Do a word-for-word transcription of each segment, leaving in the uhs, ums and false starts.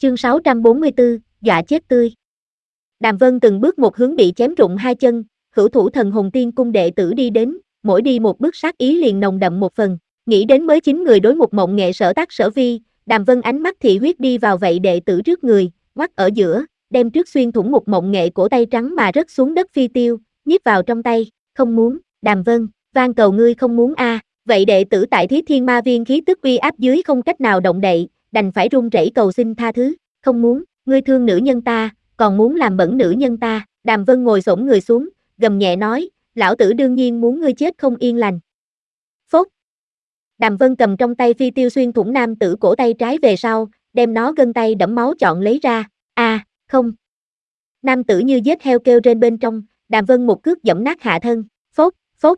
Chương sáu trăm bốn mươi tư, dọa chết tươi. Đàm Vân từng bước một hướng bị chém rụng hai chân, hữu thủ thần hồn tiên cung đệ tử đi đến, mỗi đi một bước sát ý liền nồng đậm một phần. Nghĩ đến mới chín người đối một mộng nghệ sở tác sở vi, Đàm Vân ánh mắt thị huyết đi vào vậy đệ tử trước người, ngoắt ở giữa, đem trước xuyên thủng một mộng nghệ cổ tay trắng mà rớt xuống đất phi tiêu, nhiếp vào trong tay. Không muốn, Đàm Vân, van cầu ngươi không muốn a. À. Vậy đệ tử tại Thí Thiên Ma Viên khí tức uy áp dưới không cách nào động đậy, đành phải run rẩy cầu xin tha thứ. Không muốn, ngươi thương nữ nhân ta, còn muốn làm bẩn nữ nhân ta. Đàm Vân ngồi xổm người xuống, gầm nhẹ nói, lão tử đương nhiên muốn ngươi chết không yên lành. Phốt. Đàm Vân cầm trong tay phi tiêu xuyên thủng nam tử cổ tay trái về sau, đem nó gân tay đẫm máu chọn lấy ra. A, à, không. Nam tử như giết heo kêu trên bên trong, Đàm Vân một cước giẫm nát hạ thân. Phốt, phốt.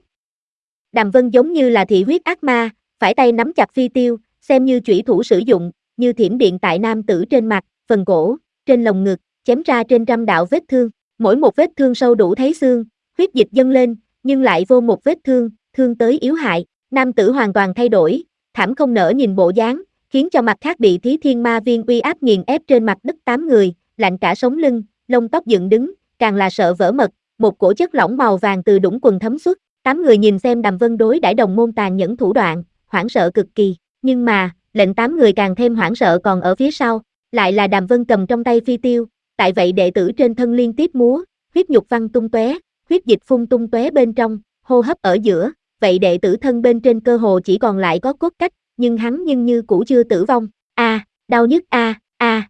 Đàm Vân giống như là thị huyết ác ma, phải tay nắm chặt phi tiêu, xem như chủy thủ sử dụng, như thiểm điện tại nam tử trên mặt, phần cổ, trên lồng ngực, chém ra trên trăm đạo vết thương, mỗi một vết thương sâu đủ thấy xương, huyết dịch dâng lên, nhưng lại vô một vết thương, thương tới yếu hại. Nam tử hoàn toàn thay đổi, thảm không nỡ nhìn bộ dáng, khiến cho mặt khác bị Thí Thiên Ma Viên uy áp nghiền ép trên mặt đất tám người, lạnh cả sống lưng, lông tóc dựng đứng, càng là sợ vỡ mật, một cổ chất lỏng màu vàng từ đũng quần thấm xuất. Tám người nhìn xem Đàm Vân đối đãi đồng môn tàn nhẫn thủ đoạn, hoảng sợ cực kỳ, nhưng mà, lệnh tám người càng thêm hoảng sợ còn ở phía sau, lại là Đàm Vân cầm trong tay phi tiêu, tại vậy đệ tử trên thân liên tiếp múa, huyết nhục văng tung tóe, huyết dịch phun tung tóe bên trong, hô hấp ở giữa, vậy đệ tử thân bên trên cơ hồ chỉ còn lại có cốt cách, nhưng hắn nhưng như cũ chưa tử vong. A, à, đau nhức a, a. À.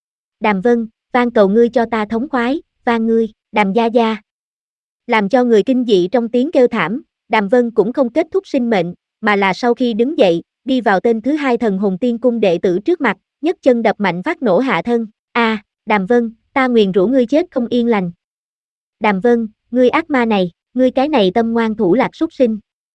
Đàm Vân, van cầu ngươi cho ta thống khoái, van ngươi, Đàm gia gia. Làm cho người kinh dị trong tiếng kêu thảm, Đàm Vân cũng không kết thúc sinh mệnh, mà là sau khi đứng dậy, đi vào tên thứ hai thần hồn tiên cung đệ tử trước mặt, nhấc chân đập mạnh phát nổ hạ thân. A, à, Đàm Vân, ta nguyền rủa ngươi chết không yên lành. Đàm Vân, ngươi ác ma này, ngươi cái này tâm ngoan thủ lạc súc sinh.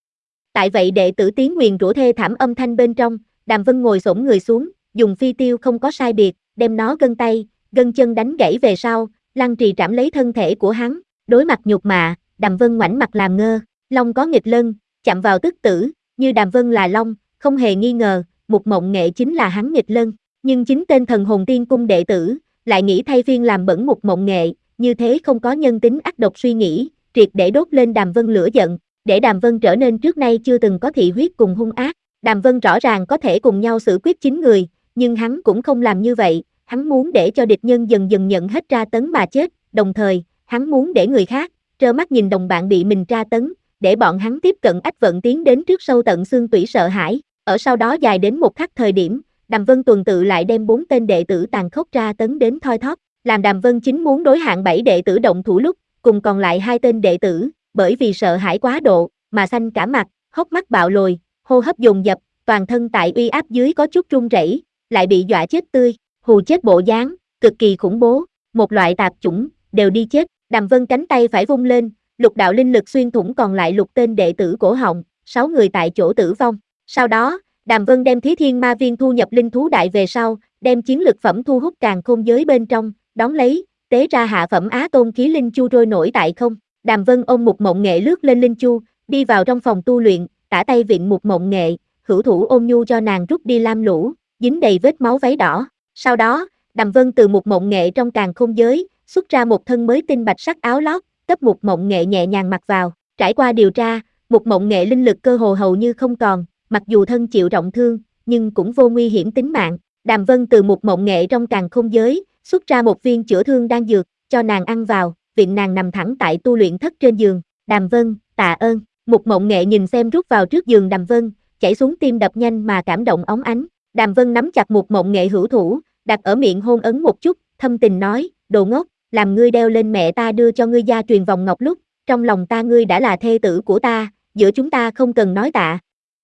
Tại vậy đệ tử tiếng nguyền rủa thê thảm âm thanh bên trong, Đàm Vân ngồi xổm người xuống, dùng phi tiêu không có sai biệt, đem nó gân tay, gân chân đánh gãy về sau, lăng trì trảm lấy thân thể của hắn. Đối mặt nhục mạ, Đàm Vân ngoảnh mặt làm ngơ, long có nghịch lân, chạm vào tức tử, như Đàm Vân là long, không hề nghi ngờ, một mộng nghệ chính là hắn nghịch lân, nhưng chính tên thần hồn tiên cung đệ tử, lại nghĩ thay phiên làm bẩn một mộng nghệ, như thế không có nhân tính ác độc suy nghĩ, triệt để đốt lên Đàm Vân lửa giận, để Đàm Vân trở nên trước nay chưa từng có thị huyết cùng hung ác. Đàm Vân rõ ràng có thể cùng nhau xử quyết chín người, nhưng hắn cũng không làm như vậy, hắn muốn để cho địch nhân dần dần nhận hết tra tấn mà chết, đồng thời, hắn muốn để người khác trơ mắt nhìn đồng bạn bị mình tra tấn, để bọn hắn tiếp cận ách vận tiến đến trước sâu tận xương tủy sợ hãi. Ở sau đó dài đến một khắc thời điểm, Đàm Vân tuần tự lại đem bốn tên đệ tử tàn khốc tra tấn đến thoi thóp, làm Đàm Vân chính muốn đối hạng bảy đệ tử động thủ lúc, cùng còn lại hai tên đệ tử, bởi vì sợ hãi quá độ, mà xanh cả mặt, hốc mắt bạo lồi, hô hấp dồn dập, toàn thân tại uy áp dưới có chút run rẩy, lại bị dọa chết tươi, hù chết bộ dáng, cực kỳ khủng bố, một loại tạp chủng, đều đi chết. Đàm Vân cánh tay phải vung lên, lục đạo linh lực xuyên thủng còn lại lục tên đệ tử cổ họng, sáu người tại chỗ tử vong. Sau đó, Đàm Vân đem Thí Thiên Ma Viên thu nhập linh thú đại về sau, đem chiến lực phẩm thu hút càn khôn giới bên trong, đón lấy, tế ra hạ phẩm Á Tôn khí linh chu trôi nổi tại không. Đàm Vân ôm một mộng nghệ lướt lên linh chu, đi vào trong phòng tu luyện, tả tay vịn một mộng nghệ, hữu thủ ôm nhu cho nàng rút đi lam lũ, dính đầy vết máu váy đỏ. Sau đó, Đàm Vân từ một mộng nghệ trong càn khôn giới, xuất ra một thân mới tinh bạch sắc áo lót, cấp một mộng nghệ nhẹ nhàng mặc vào. Trải qua điều tra, một mộng nghệ linh lực cơ hồ hầu như không còn, mặc dù thân chịu trọng thương, nhưng cũng vô nguy hiểm tính mạng. Đàm Vân từ một mộng nghệ trong càn khôn giới, xuất ra một viên chữa thương đan dược, cho nàng ăn vào, viện nàng nằm thẳng tại tu luyện thất trên giường. Đàm Vân, tạ ơn. Một mộng nghệ nhìn xem rút vào trước giường Đàm Vân, chảy xuống tim đập nhanh mà cảm động óng ánh. Đàm Vân nắm chặt một mộng nghệ hữu thủ, đặt ở miệng hôn ấn một chút, thâm tình nói, đồ ngốc, làm ngươi đeo lên mẹ ta đưa cho ngươi gia truyền vòng ngọc lúc, trong lòng ta ngươi đã là thê tử của ta, giữa chúng ta không cần nói tạ.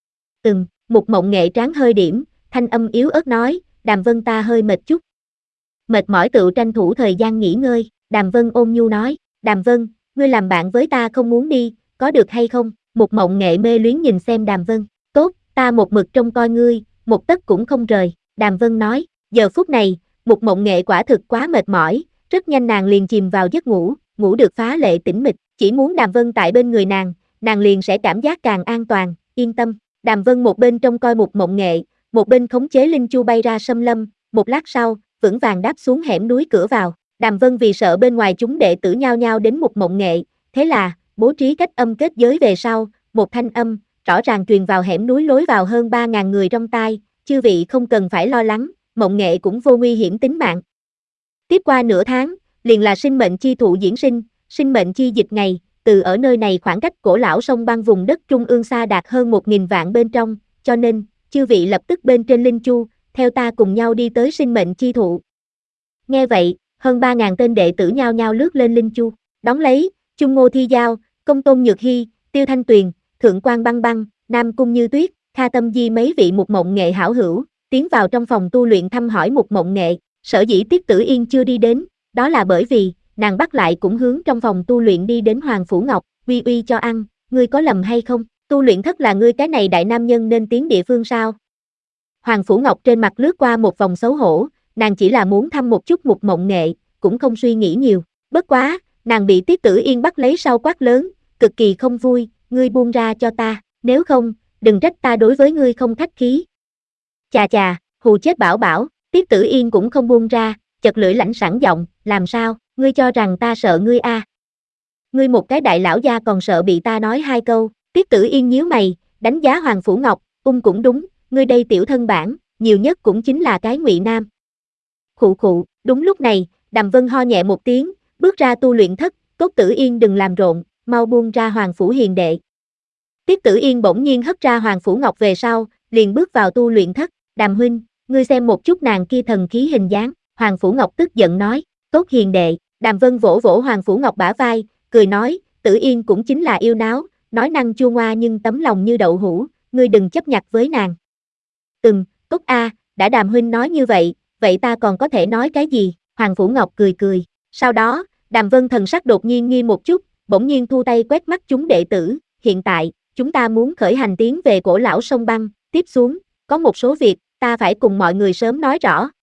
Ừm, một mộng nghệ tráng hơi điểm, thanh âm yếu ớt nói, Đàm Vân ta hơi mệt chút. Mệt mỏi tự tranh thủ thời gian nghỉ ngơi, Đàm Vân ôn nhu nói, Đàm Vân, ngươi làm bạn với ta không muốn đi, có được hay không? Một mộng nghệ mê luyến nhìn xem Đàm Vân, tốt, ta một mực trông coi ngươi, một tấc cũng không rời, Đàm Vân nói, giờ phút này, một mộng nghệ quả thực quá mệt mỏi, rất nhanh nàng liền chìm vào giấc ngủ, ngủ được phá lệ tĩnh mịch, chỉ muốn Đàm Vân tại bên người nàng, nàng liền sẽ cảm giác càng an toàn, yên tâm. Đàm Vân một bên trông coi một mộng nghệ, một bên khống chế linh chu bay ra xâm lâm, một lát sau, vững vàng đáp xuống hẻm núi cửa vào. Đàm Vân vì sợ bên ngoài chúng đệ tử nhao nhao đến Mục Mộng Nghệ, thế là bố trí cách âm kết giới về sau, một thanh âm rõ ràng truyền vào hẻm núi lối vào hơn ba ngàn người trong tai, chư vị không cần phải lo lắng, Mộng Nghệ cũng vô nguy hiểm tính mạng. Tiếp qua nửa tháng, liền là sinh mệnh chi thụ diễn sinh, sinh mệnh chi dịch ngày, từ ở nơi này khoảng cách cổ lão sông băng vùng đất trung ương xa đạt hơn một nghìn vạn bên trong, cho nên, chư vị lập tức bên trên linh chu, theo ta cùng nhau đi tới sinh mệnh chi thụ. Nghe vậy, hơn ba ngàn tên đệ tử nhao nhao lướt lên linh chu, đón lấy, Chung Ngô Thi Giao, Công Tôn Nhược Hy, Tiêu Thanh Tuyền, Thượng Quan Băng Băng, Nam Cung Như Tuyết, Kha Tâm Di mấy vị Mục Mộng Nghệ hảo hữu, tiến vào trong phòng tu luyện thăm hỏi Mục Mộng Nghệ, sở dĩ Tiết Tử Yên chưa đi đến, đó là bởi vì, nàng bắt lại cũng hướng trong phòng tu luyện đi đến Hoàng Phủ Ngọc, uy uy cho ăn, ngươi có lầm hay không, tu luyện thất là ngươi cái này đại nam nhân nên tiến địa phương sao? Hoàng Phủ Ngọc trên mặt lướt qua một vòng xấu hổ, nàng chỉ là muốn thăm một chút Mục Mộng Nghệ, cũng không suy nghĩ nhiều, bất quá, nàng bị Tiết Tử Yên bắt lấy sau quát lớn, cực kỳ không vui, ngươi buông ra cho ta, nếu không, đừng trách ta đối với ngươi không khách khí. Chà chà, hù chết bảo bảo, Tiết Tử Yên cũng không buông ra, chật lưỡi lãnh sẵn giọng, làm sao, ngươi cho rằng ta sợ ngươi a? À? Ngươi một cái đại lão gia còn sợ bị ta nói hai câu, Tiết Tử Yên nhíu mày, đánh giá Hoàng Phủ Ngọc, ung cũng đúng, ngươi đây tiểu thân bản, nhiều nhất cũng chính là cái ngụy nam. Khụ khụ, đúng lúc này, Đàm Vân ho nhẹ một tiếng, bước ra tu luyện thất, Cốt Tử Yên đừng làm rộn, mau buông ra Hoàng Phủ hiền đệ. Tiết Tử Yên bỗng nhiên hất ra Hoàng Phủ Ngọc về sau, liền bước vào tu luyện thất, Đàm huynh, ngươi xem một chút nàng kia thần khí hình dáng, Hoàng Phủ Ngọc tức giận nói, Cốt hiền đệ, Đàm Vân vỗ vỗ Hoàng Phủ Ngọc bả vai, cười nói, Tử Yên cũng chính là yêu náo, nói năng chua ngoa nhưng tấm lòng như đậu hũ, ngươi đừng chấp nhặt với nàng. Ừm, Cốt a, đã Đàm huynh nói như vậy, vậy ta còn có thể nói cái gì, Hoàng Phủ Ngọc cười cười, sau đó, Đàm Vân thần sắc đột nhiên nghi một chút, bỗng nhiên thu tay quét mắt chúng đệ tử, hiện tại, chúng ta muốn khởi hành tiến về cổ lão sông băng, tiếp xuống, có một số việc, ta phải cùng mọi người sớm nói rõ.